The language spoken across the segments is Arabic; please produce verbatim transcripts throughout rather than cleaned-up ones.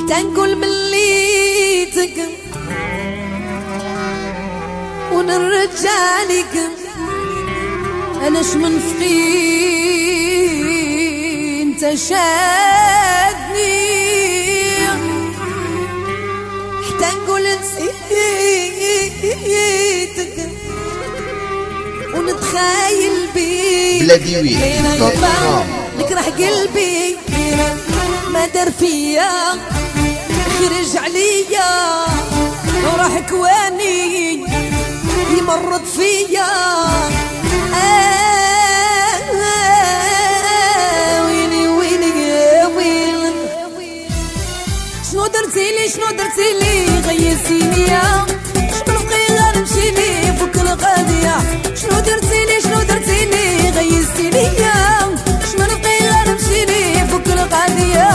تنقول مليتك ونرجعلك انا شمن فقين تشادني حتى نقول نسيتك ونتخايل بيك بلاديوي نكره قلبي ما دار فيا خرج عليا وراح كواني يمرض فيا آه ويلي ويلي يا ويل شنو درتيلي شنو درتيلي غيسيني يا شنو بقي غنمشيلي فوق القضية شنو درتيلي شنو درتيلي غيسيني يا شنو بقي غنمشيلي فوق القضية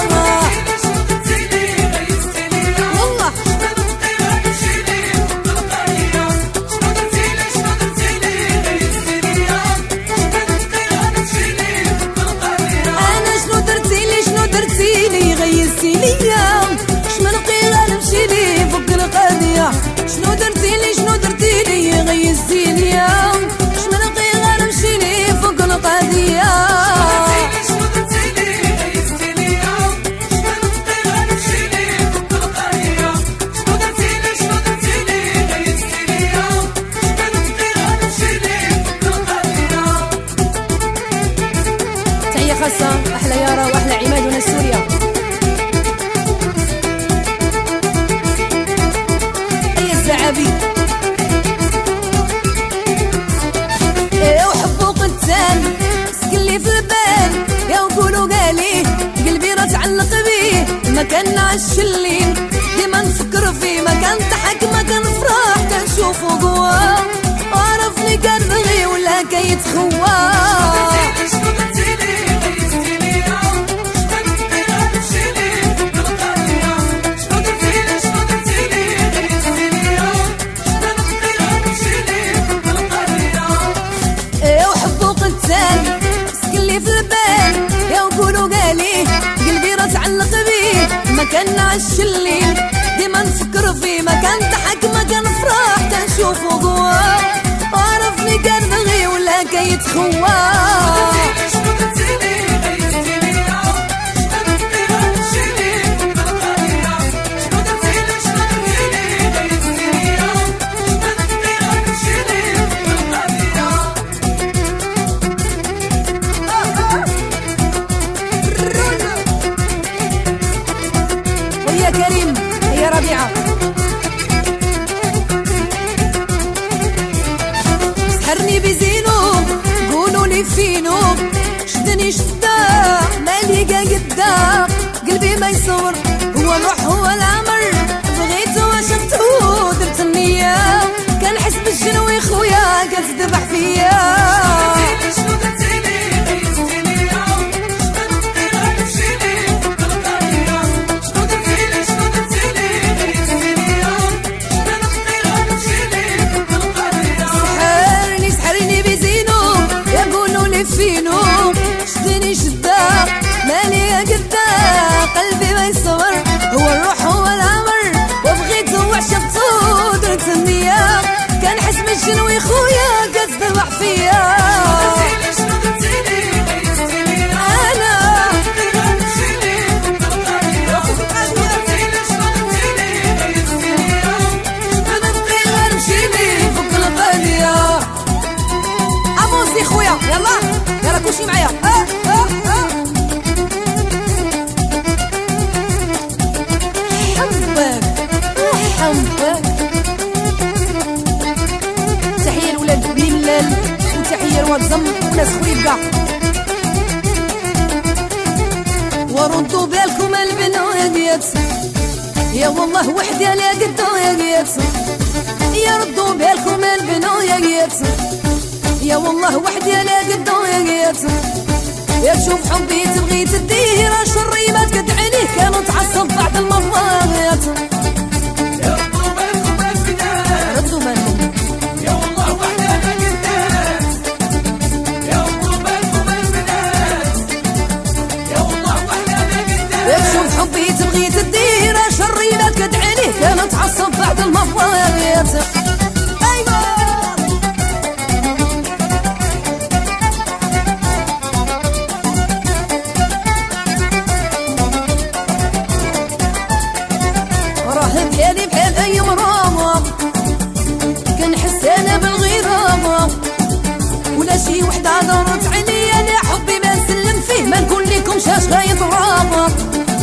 شنو درتيلي شنو درتيلي غيزتيني يا شنو نبقي غنمشيلي فوق القضية شنو درتيلي غيزتيني يا شنو نبقي غنمشيلي فوق القضية شنو درتيلي شنو درتيلي غيزتيني يا شنو نبقي غنمشيلي فوق القضية. تحية خاصة أحلى يارا وأحلى عماد وناس سوريا. يا وحبو قتال سكلي في البال يا وقولوا قالي قلبي راه تعلق بيه ما كان نعش الليل ديما نفكر فيه ما كان ضحك ما كان فرح كنشوفو قوا وعرفني كان بغي ولا كيتخوى ما كان نعش الليل ديما نفكر فيه ما كان ضحك ما كان فرح كنشوفو قوا وعرفني كان بغي ولا كيتخوى كريم يا ربيعة سحرني بزينو قولوا لي فينو شدني شدا مالي قدا قلبي ما يصور هو الروح هو العمر بغيتو وعشقتو درت النية كنحس بالجنو يا خويا كتذبح فيا شدني شدا مالي قدا قلبي ما يصور هو الروح هو العمر وبغيتو وعشقتو درت النية كنحس بالجنو يا خويا كتذبح فيا خويا يلا يلا كلشي معايا ها ها ها حبك حبك تحية لولاد بلال وتحية لواد زم وناس خريبكا وردوا بالكم البنويات يا والله وحدي على قدو يا قيات يا ردوا بالكم البنويات يا والله وحدي على قدو يا قيات يا تشوف حبي تبغي تديه راه شري ما تقطعنيه كانوا تعصب بعد المرات يا ردوا بالكم البنات ردوا بالكم يا والله وحدي على قدات يا ردوا بالكم البنات يا والله وحدي على قدات يا تشوف حبي تبغي تديه بحال اي مرام، كنحس انا بالغرام ولا شي وحده دارت عليا، انا حبي ما نسلم فيه، ما نقول لكمش اش غيطرام.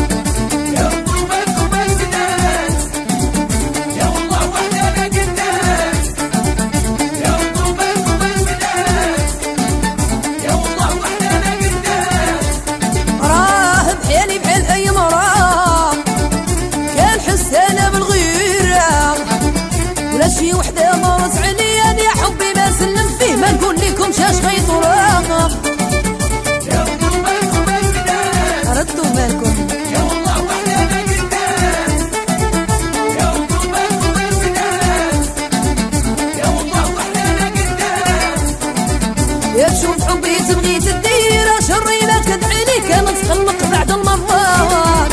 شي وحده مرت عليا، انا حبي ما سلم فيه، ما نقول لكم شاش غيطرام. يا ردوا بالكم البنات، ردوا بالكم يا والله وحده ما قداش. يا ردوا بالكم البنات، يا والله وحده ما قداش. يا تشوف حبي تبغي تدير شري لا تدعي لي، كانت تخلق بعد المرات.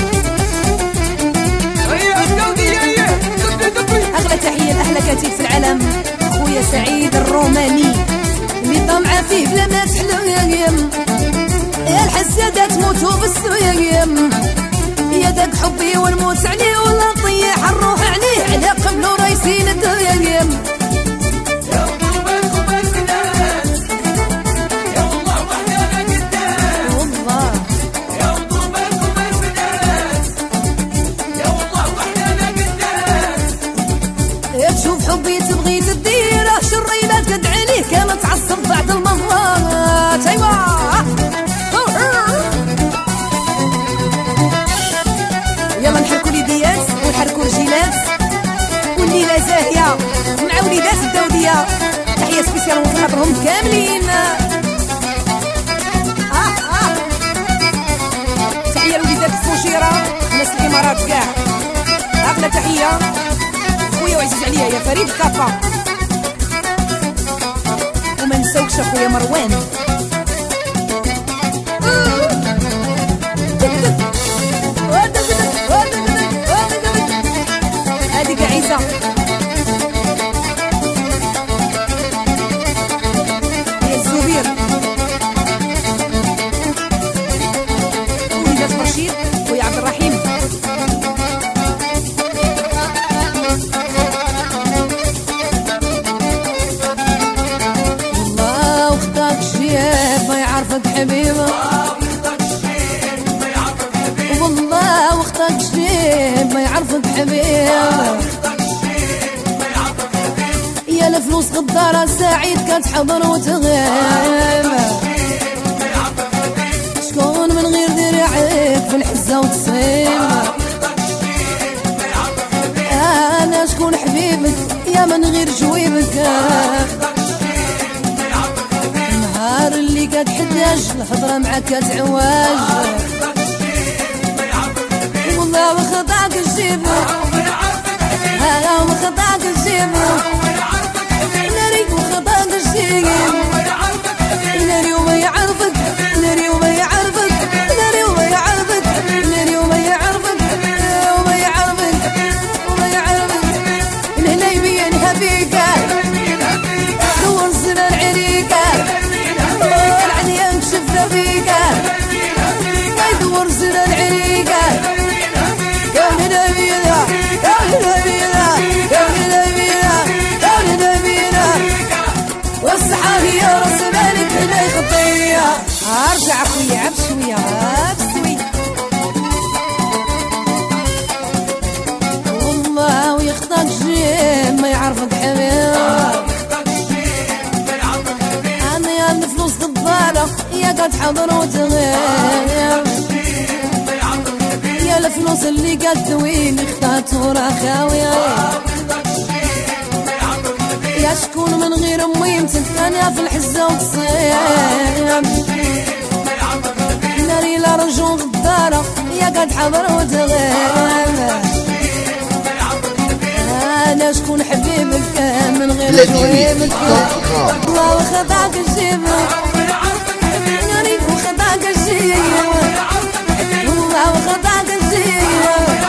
أغلى تحية لأحلى كاتب في العالم خويا سعيد الروماني اللي طمعة فيه بلا ما تحلم. يا الحسادة تموتوا بالسويم، يا داك حبي ونموت عليه ولا نطيح الروح عليه، على قبلو رايسين الدويم. تشوف حبي تبغي تديره شري لا تدعي ليه، كانت تعصب بعد المرات. ايوا يلا نحركوا اليديات ونحركوا الرجيلات، والليله زاهيه مع وليدات الداوديه. تحيه سبيسيال ونخاطرهم كاملين. آه آه. تحيه لوليدات الفوشيره، ناس الامارات كاع. اغلى تحيه خويا وعزيز عليا يا فريد كافا، وما نساوكش اخويا مروان. هاديك عيسى يا الزبير، وليدات رشيد خويا عبد الرحيم. ما يعرفك حبيبه والله، واختك شريب ما يعرفك حبيبه. يا الفلوس غدارة سعيد كتحضر وتغيب، شكون من غير درعيك في الحزة وتصيب. انا شكون حبيبك يا من غير جويبك، النهار اللي كتحتاج الهضرة معاك كتعواج، والله وخطاك الجيب ها وخطاك الجيب، ناري وخطاك الجيب، ناري وما يعرفك، ناري وما يعرفك، ناري وما يعرفك، ناري وما يعرفك، وما يعرفك وما يعرفك. الهنا يبينها بيك دور الزمان عليكا، العليا نكشف فيكا يدور الزمان عليكا. يا نبينا يا نبينا يا نبينا يا نبينا، والصحابي يا راس مالك هنا يخطيها. ارجع خويا عب شويه عب شويه، والله ويخطاك جيب ما يعرفك حبيب. انا يا الفلوس غدارة يا كتحضر وتغيب، يا الفلوس اللي كتويني خطات ورا خاوية. يا شكون من غير امي متثانية في الحزة وتصيب، ناري لا رجو غدارة يا كتحضر وتغيب. انا شكون حبيبك من غير جويبك، الله وخطاك الجيب، ناري وخطاك الجيب، الله وخطاك الجيب.